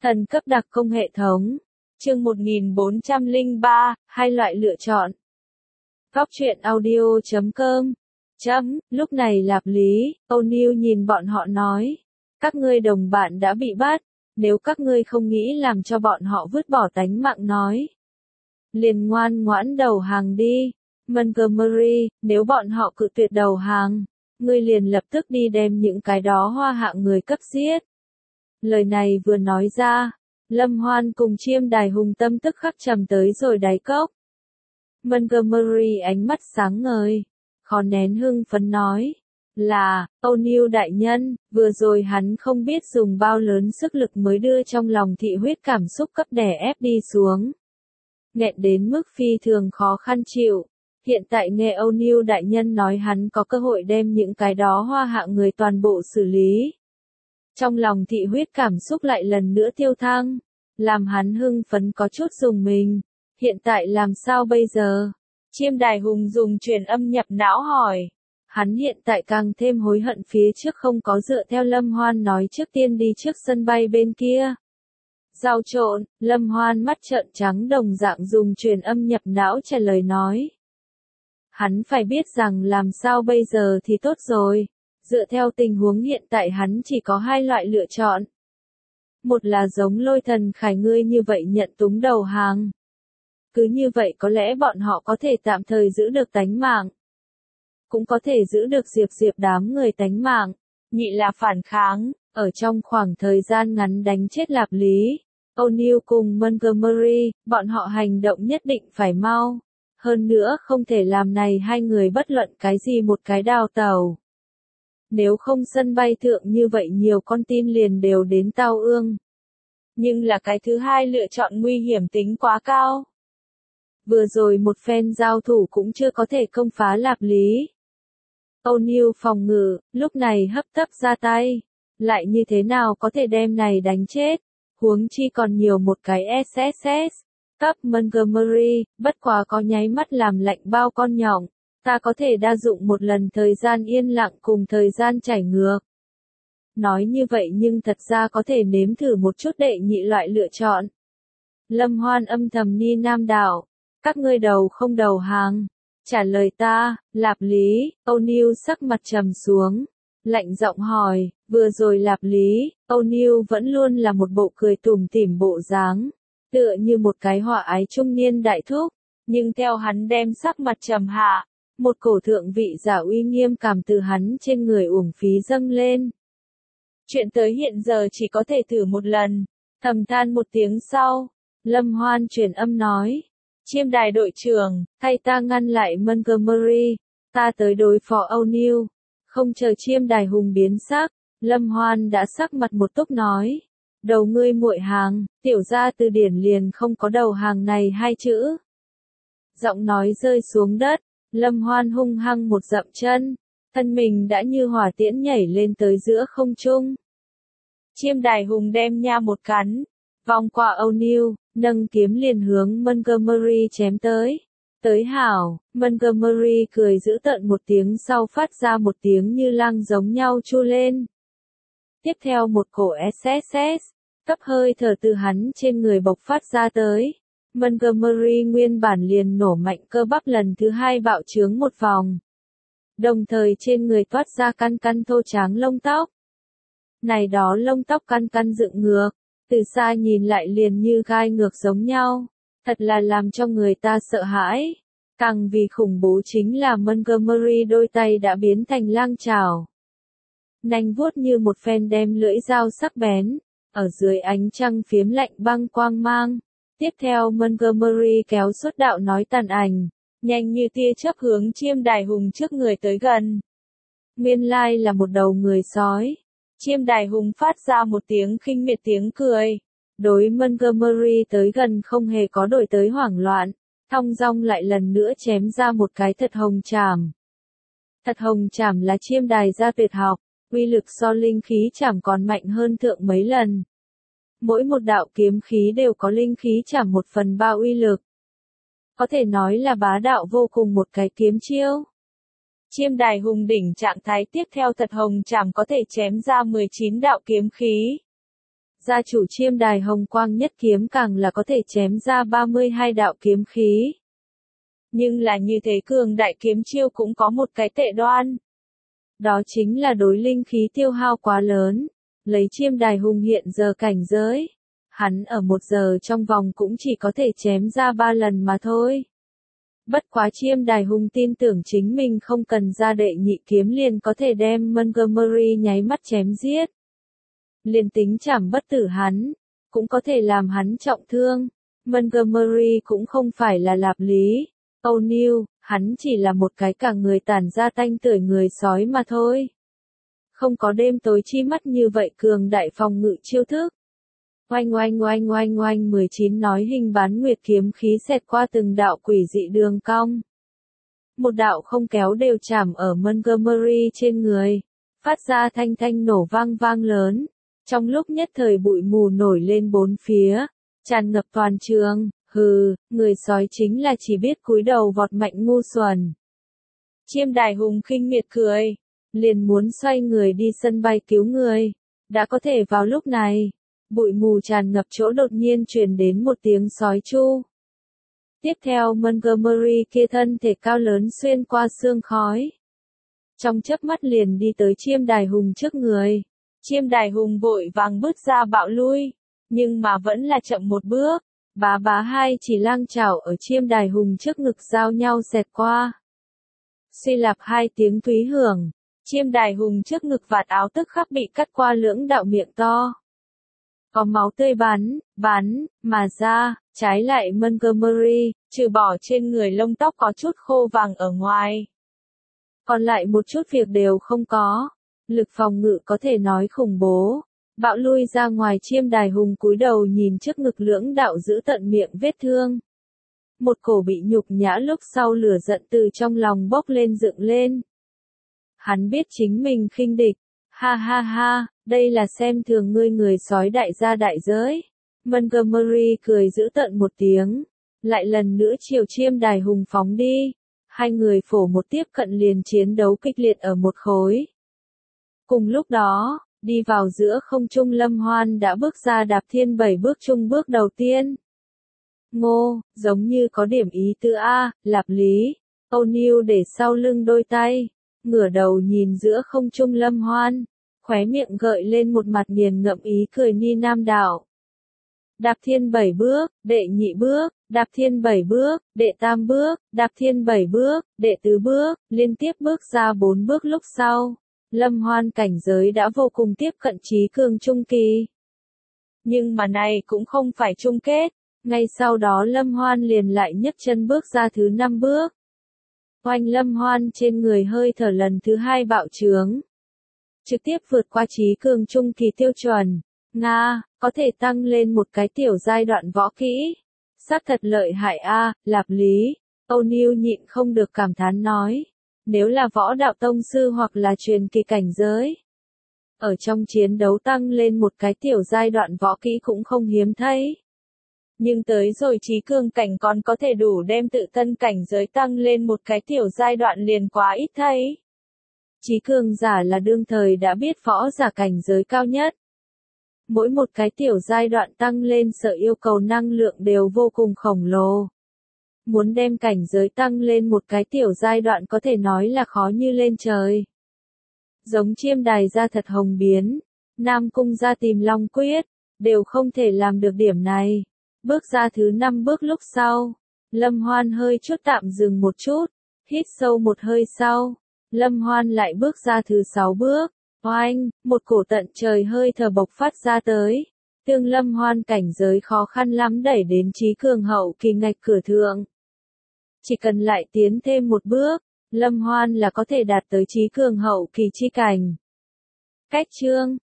Thần cấp đặc công hệ thống. Chương 1403, hai loại lựa chọn. Góc truyện audio.com. Lúc này Lạp Lý, O'Neil nhìn bọn họ nói. Các ngươi đồng bạn đã bị bắt, nếu các ngươi không nghĩ làm cho bọn họ vứt bỏ tánh mạng nói. Liền ngoan ngoãn đầu hàng đi. Montgomery, nếu bọn họ cự tuyệt đầu hàng, ngươi liền lập tức đi đem những cái đó hoa hạ người cấp giết. Lời này vừa nói ra, Lâm Hoan cùng Chiêm Đài Hùng tâm tức khắc trầm tới rồi đáy cốc. Montgomery ánh mắt sáng ngời, khó nén hưng phấn nói, là, O'Neil đại nhân, vừa rồi hắn không biết dùng bao lớn sức lực mới đưa trong lòng thị huyết cảm xúc cấp đè ép đi xuống. Nghẹn đến mức phi thường khó khăn chịu, hiện tại nghe O'Neil đại nhân nói hắn có cơ hội đem những cái đó hoa hạ người toàn bộ xử lý. Trong lòng thị huyết cảm xúc lại lần nữa tiêu thăng, làm hắn hưng phấn có chút dùng mình. Hiện tại làm sao bây giờ? Chiêm Đài Hùng dùng truyền âm nhập não hỏi. Hắn hiện tại càng thêm hối hận phía trước không có dựa theo Lâm Hoan nói trước tiên đi trước sân bay bên kia. Giao trộn, Lâm Hoan mắt trợn trắng đồng dạng dùng truyền âm nhập não trả lời nói. Hắn phải biết rằng làm sao bây giờ thì tốt rồi. Dựa theo tình huống hiện tại hắn chỉ có hai loại lựa chọn. Một là giống Lôi Thần Khải ngươi như vậy nhận túng đầu hàng. Cứ như vậy có lẽ bọn họ có thể tạm thời giữ được tánh mạng. Cũng có thể giữ được Diệp đám người tánh mạng. Nhị là phản kháng, ở trong khoảng thời gian ngắn đánh chết Lạp Lý. O'Neil cùng Montgomery, bọn họ hành động nhất định phải mau. Hơn nữa không thể làm này hai người bất luận cái gì một cái đào tàu. Nếu không sân bay thượng như vậy nhiều con tin liền đều đến Tao Ương. Nhưng là cái thứ hai lựa chọn nguy hiểm tính quá cao. Vừa rồi một phen giao thủ cũng chưa có thể công phá Lạp Lý. O'Neil phòng ngự, lúc này hấp tấp ra tay. Lại như thế nào có thể đem này đánh chết? Huống chi còn nhiều một cái SSS. Cấp Montgomery, bất quá có nháy mắt làm lạnh bao con nhộng. Ta có thể đa dụng một lần thời gian yên lặng cùng thời gian chảy ngược. Nói như vậy nhưng thật ra có thể nếm thử một chút đệ nhị loại lựa chọn. Lâm Hoan âm thầm ni nam đạo. Các ngươi đầu không đầu hàng. Trả lời ta, Lạp Lý, O'Neil sắc mặt trầm xuống. Lạnh giọng hỏi, vừa rồi Lạp Lý, O'Neil vẫn luôn là một bộ cười tủm tỉm bộ dáng. Tựa như một cái họa ái trung niên đại thúc. Nhưng theo hắn đem sắc mặt trầm hạ. Một cổ thượng vị giả uy nghiêm cảm từ hắn trên người uổng phí dâng lên. Chuyện tới hiện giờ chỉ có thể thử một lần. Thầm than một tiếng sau. Lâm Hoan truyền âm nói. Chiêm Đài đội trưởng, thay ta ngăn lại Montgomery. Ta tới đối phó O'Neil. Không chờ Chiêm Đài Hùng biến sắc. Lâm Hoan đã sắc mặt một túc nói. Đầu ngươi muội hàng, tiểu ra từ điển liền không có đầu hàng này hai chữ. Giọng nói rơi xuống đất. Lâm Hoan hung hăng một dậm chân, thân mình đã như hỏa tiễn nhảy lên tới giữa không trung. Chiêm Đài Hùng đem nha một cắn, vòng qua O'Neil, nâng kiếm liền hướng Montgomery chém tới. Tới hảo, Montgomery cười dữ tợn một tiếng sau phát ra một tiếng như lang giống nhau chu lên. Tiếp theo một cổ SSS, cấp hơi thở từ hắn trên người bộc phát ra tới. Montgomery nguyên bản liền nổ mạnh cơ bắp lần thứ hai bạo trướng một vòng. Đồng thời trên người toát ra căn căn thô tráng lông tóc. Này đó lông tóc căn căn dựng ngược, từ xa nhìn lại liền như gai ngược giống nhau. Thật là làm cho người ta sợ hãi. Càng vì khủng bố chính là Montgomery đôi tay đã biến thành lang chảo. Nanh vuốt như một phen đem lưỡi dao sắc bén, ở dưới ánh trăng phiếm lạnh băng quang mang. Tiếp theo Montgomery kéo xuất đạo nói tàn ảnh, nhanh như tia chớp hướng Chiêm Đài Hùng trước người tới gần. Nguyên lai là một đầu người sói. Chiêm Đài Hùng phát ra một tiếng khinh miệt tiếng cười. Đối Montgomery tới gần không hề có đổi tới hoảng loạn, thong dong lại lần nữa chém ra một cái thật hồng chảm. Thật hồng chảm là Chiêm Đài gia tuyệt học, uy lực so linh khí chảm còn mạnh hơn thượng mấy lần. Mỗi một đạo kiếm khí đều có linh khí chảm 1/3 uy lực. Có thể nói là bá đạo vô cùng một cái kiếm chiêu. Chiêm Đài Hùng đỉnh trạng thái tiếp theo thật hồng chảm có thể chém ra 19 đạo kiếm khí. Gia chủ Chiêm Đài Hồng Quang Nhất Kiếm càng là có thể chém ra 32 đạo kiếm khí. Nhưng là như thế cường đại kiếm chiêu cũng có một cái tệ đoan. Đó chính là đối linh khí tiêu hao quá lớn. Lấy Chiêm Đài Hùng hiện giờ cảnh giới, hắn ở 1 giờ trong vòng cũng chỉ có thể chém ra 3 lần mà thôi. Bất quá Chiêm Đài Hùng tin tưởng chính mình không cần ra đệ nhị kiếm liền có thể đem Montgomery nháy mắt chém giết. Liền tính chảm bất tử hắn, cũng có thể làm hắn trọng thương. Montgomery cũng không phải là Lạp Lý, O'Neil, hắn chỉ là một cái cả người tản ra tanh tưởi người sói mà thôi. Không có đêm tối chi mắt như vậy cường đại phòng ngự chiêu thức. Oanh oanh oanh oanh oanh 19 nói hình bán nguyệt kiếm khí xẹt qua từng đạo quỷ dị đường cong. Một đạo không kéo đều chạm ở Montgomery trên người, phát ra thanh thanh nổ vang vang lớn. Trong lúc nhất thời bụi mù nổi lên bốn phía, tràn ngập toàn trường, hừ, người sói chính là chỉ biết cúi đầu vọt mạnh ngu xuẩn. Chiêm Đài Hùng khinh miệt cười, liền muốn xoay người đi sân bay cứu người. Đã có thể vào lúc này, bụi mù tràn ngập chỗ đột nhiên truyền đến một tiếng sói chu. Tiếp theo Montgomery kia thân thể cao lớn xuyên qua sương khói. Trong chớp mắt liền đi tới Chiêm Đài Hùng trước người. Chiêm Đài Hùng vội vàng bước ra bạo lui, nhưng mà vẫn là chậm một bước. Bá bá hai chỉ lang chảo ở Chiêm Đài Hùng trước ngực giao nhau xẹt qua. Suy lạp hai tiếng thúy hưởng, Chiêm Đài Hùng trước ngực vạt áo tức khắc bị cắt qua lưỡng đạo miệng to. Có máu tươi bắn mà ra, trái lại Montgomery, trừ bỏ trên người lông tóc có chút khô vàng ở ngoài. Còn lại một chút việc đều không có, lực phòng ngự có thể nói khủng bố. Bạo lui ra ngoài Chiêm Đài Hùng cúi đầu nhìn trước ngực lưỡng đạo giữ tận miệng vết thương. Một cổ bị nhục nhã lúc sau lửa giận từ trong lòng bốc lên dựng lên. Hắn biết chính mình khinh địch, ha ha ha, đây là xem thường ngươi người sói đại gia đại giới. Montgomery cười giễu tợn một tiếng, lại lần nữa chiều Chiêm Đài Hùng phóng đi. Hai người phổ một tiếp cận liền chiến đấu kịch liệt ở một khối. Cùng lúc đó, đi vào giữa không trung Lâm Hoan đã bước ra đạp thiên 7 bước chung bước đầu tiên. Ngô, giống như có điểm ý tứ A, Lạp Lý, O'Neil để sau lưng đôi tay, ngửa đầu nhìn giữa không trung Lâm Hoan, khóe miệng gợi lên một mặt nghiền ngẫm ý cười ni nam đạo. Đạp thiên 7 bước, đệ nhị bước, đạp thiên 7 bước, đệ tam bước, đạp thiên 7 bước, đệ tứ bước, liên tiếp bước ra 4 bước lúc sau. Lâm Hoan cảnh giới đã vô cùng tiếp cận trí cường trung kỳ. Nhưng mà này cũng không phải chung kết. Ngay sau đó Lâm Hoan liền lại nhấc chân bước ra thứ 5 bước. Oanh Lâm Hoan trên người hơi thở lần thứ 2 bạo trướng. Trực tiếp vượt qua trí cường trung kỳ tiêu chuẩn. Nga, có thể tăng lên một cái tiểu giai đoạn võ kỹ. Sát thật lợi hại a, Lạp Lý. O'Neil nhịn không được cảm thán nói. Nếu là võ đạo tông sư hoặc là truyền kỳ cảnh giới. Ở trong chiến đấu tăng lên một cái tiểu giai đoạn võ kỹ cũng không hiếm thấy. Nhưng tới rồi trí cường cảnh còn có thể đủ đem tự thân cảnh giới tăng lên một cái tiểu giai đoạn liền quá ít thấy. Trí cường giả là đương thời đã biết võ giả cảnh giới cao nhất. Mỗi một cái tiểu giai đoạn tăng lên sở yêu cầu năng lượng đều vô cùng khổng lồ. Muốn đem cảnh giới tăng lên một cái tiểu giai đoạn có thể nói là khó như lên trời. Giống Chiêm Đài ra thật hồng biến, Nam Cung ra tìm Long Quyết, đều không thể làm được điểm này. Bước ra thứ 5 bước lúc sau, Lâm Hoan hơi chút tạm dừng một chút, hít sâu một hơi sau, Lâm Hoan lại bước ra thứ 6 bước. Oanh, một cổ tận trời hơi thở bộc phát ra tới. Tương Lâm Hoan cảnh giới khó khăn lắm đẩy đến trí cường hậu kỳ ngạch cửa thượng. Chỉ cần lại tiến thêm một bước, Lâm Hoan là có thể đạt tới trí cường hậu kỳ chi cảnh. Cách chương